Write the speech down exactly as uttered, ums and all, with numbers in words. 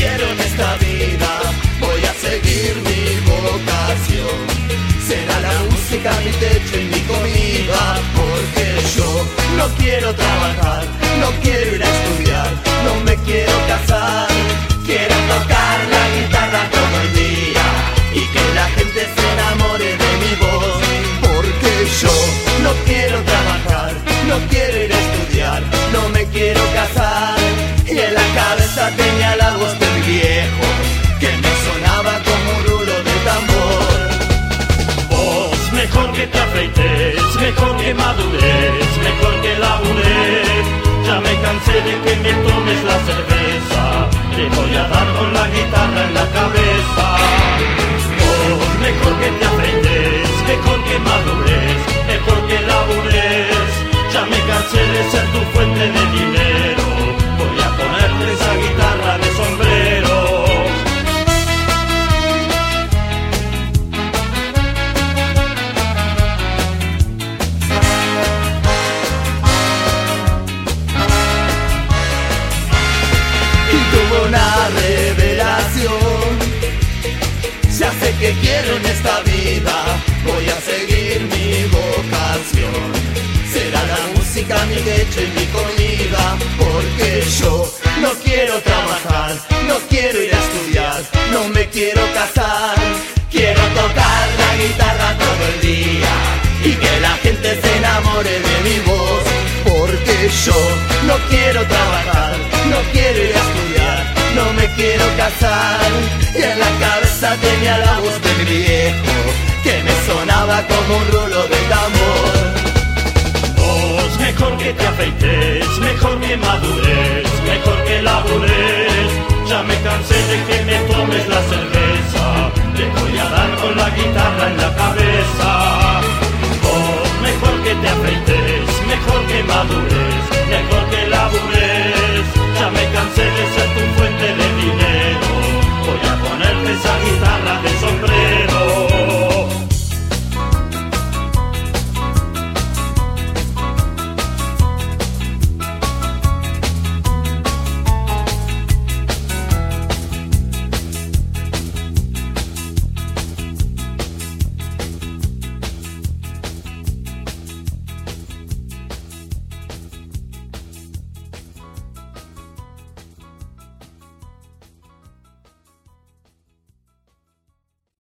quiero en esta vida, voy a seguir mi vocación. Será la música mi techo y mi comida, porque yo no quiero trabajar, no quiero ir a estudiar, no me quiero casar. Quiero tocar la guitarra todo el día y que la gente se enamore de mi voz, porque yo no quiero trabajar, no quiero ir a estudiar, no me quiero casar. Y en la cabeza tenía la voz de mi viejo, que me sonaba como un rulo de tambor. Vos, mejor que te afeites, mejor que madures, mejor que labures. Ya me cansé de que me tomes la cerveza, te voy a dar con la guitarra en la cabeza. Vos, mejor que te afeites, mejor que madures, mejor que labures. Ya me cansé de ser tu fuente de dinero, voy a ponerte esa guitarra de sombrero. Y tuve una revelación, ya sé que quiero en esta vida, voy a seguir mi vocación. Será la música mi leche y mi comida, porque yo no quiero trabajar, no quiero ir a estudiar, no me quiero casar. Quiero tocar la guitarra todo el día y que la gente se enamore de mi voz, porque yo no quiero trabajar, no quiero ir a estudiar, no me quiero casar. Y en la cabeza tenía la voz de mi viejo, que me sonaba como un rulo de tambor. Vos, mejor que te afeites, mejor que madures, mejor que labures. Ya me cansé de que me tomes la cerveza, te voy a dar con la guitarra en la cabeza. Vos, mejor que te afeites, mejor que madures, mejor que labures. Ya me cansé de ser tu fuente de dinero, voy a ponerte esa guitarra